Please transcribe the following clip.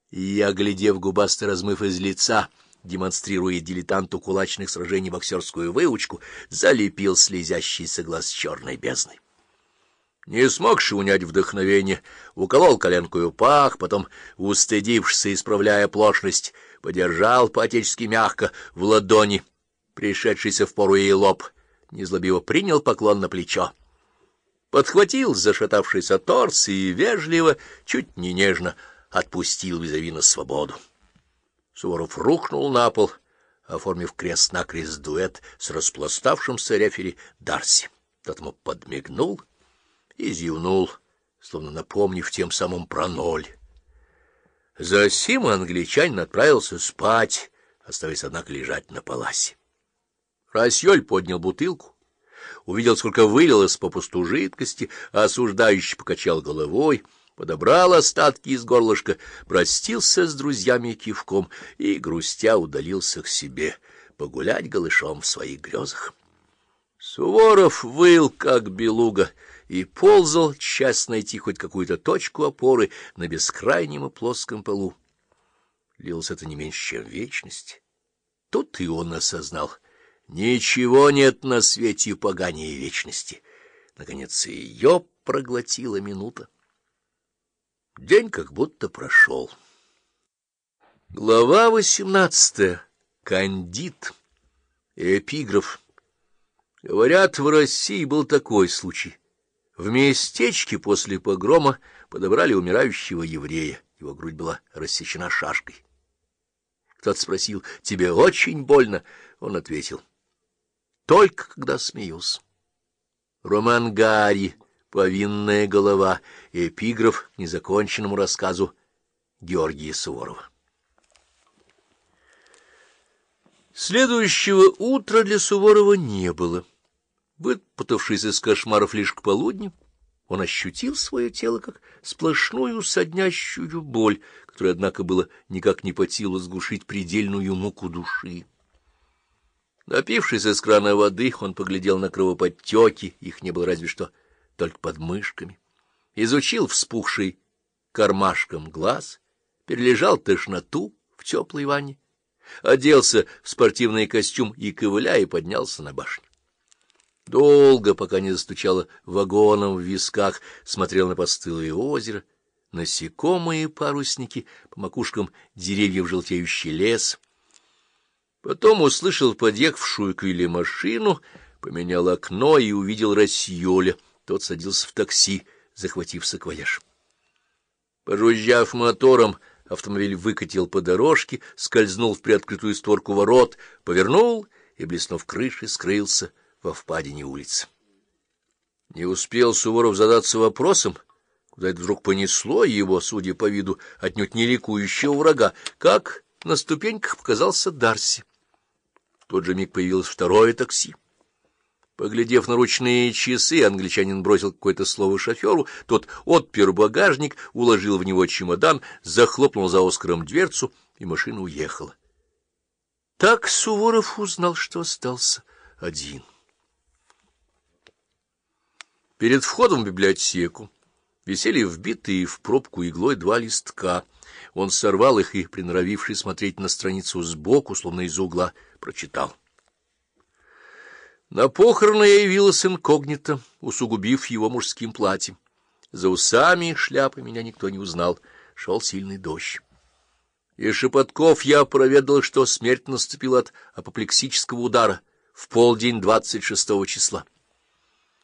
и, оглядев губастый размыв из лица, демонстрируя дилетанту кулачных сражений боксерскую выучку, залепил слезящийся глаз черной бездной. Не смогши унять вдохновение, уколол коленкою пах, потом, устыдившись, исправляя оплошность, подержал по-отечески мягко в ладони, пришедшийся в пору ей лоб, незлобиво принял поклон на плечо, подхватил зашатавшийся торс и вежливо, чуть не нежно, отпустил визави на свободу. Суворов рухнул на пол, оформив крест-накрест дуэт с распластавшимся рефери Дарси. Тот ему подмигнул и зевнул, словно напомнив тем самым про ноль. Засим англичанин отправился спать, оставаясь, однако, лежать на паласе. Рассьёль поднял бутылку, увидел, сколько вылилось попусту жидкости, а осуждающий покачал головой, подобрал остатки из горлышка, простился с друзьями кивком и, грустя, удалился к себе погулять голышом в своих грезах. Суворов выл, как белуга, и ползал, часто найти хоть какую-то точку опоры на бескрайнем и плоском полу. Длилось это не меньше, чем вечность. Тут и он осознал: ничего нет на свете поганее вечности. Наконец и ее проглотила минута. День как будто прошел. Глава 18. Кандид. Эпиграф. Говорят, в России был такой случай. В местечке после погрома подобрали умирающего еврея. Его грудь была рассечена шашкой. Кто-то спросил: «Тебе очень больно?» Он ответил: «Только когда смеюсь». Роман Гарри. «Повинная голова». Эпиграф к незаконченному рассказу Георгия Суворова. Следующего утра для Суворова не было. Выпутавшись из кошмаров лишь к полудню, он ощутил свое тело как сплошную соднящую боль, которая, однако, было никак не под силу сглушить предельную муку души. Напившись из крана воды, он поглядел на кровоподтеки, их не было разве что только под мышками, изучил вспухший кармашком глаз, перележал тошноту в теплой ванне, оделся в спортивный костюм и, ковыляя, поднялся на башню. Долго, пока не застучало вагоном в висках, смотрел на постылое озеро, насекомые парусники, по макушкам деревьев желтеющий лес. Потом услышал подъехавшую к Вилле машину, поменял окно и увидел Рассьоля. Тот садился в такси, захватив саквояж. Пожужжав мотором, автомобиль выкатил по дорожке, скользнул в приоткрытую створку ворот, повернул и, блеснув крышей, скрылся во впадине улицы. Не успел Суворов задаться вопросом, куда это вдруг понесло его, судя по виду, отнюдь не ликующего врага, как на ступеньках показался Дарси. В тот же миг появилось второе такси. Поглядев на ручные часы, англичанин бросил какое-то слово шоферу, тот отпер багажник, уложил в него чемодан, захлопнул за Оскаром дверцу, и машина уехала. Так Суворов узнал, что остался один. Перед входом в библиотеку висели вбитые в пробку иглой 2 листка. Он сорвал их и, приноровившись смотреть на страницу сбоку, словно из угла, прочитал. На похороны я явилась инкогнито, усугубив его мужским платьем. За усами и шляпой меня никто не узнал. Шел сильный дождь. Из шепотков я проведал, что смерть наступила от апоплексического удара в полдень 26 числа.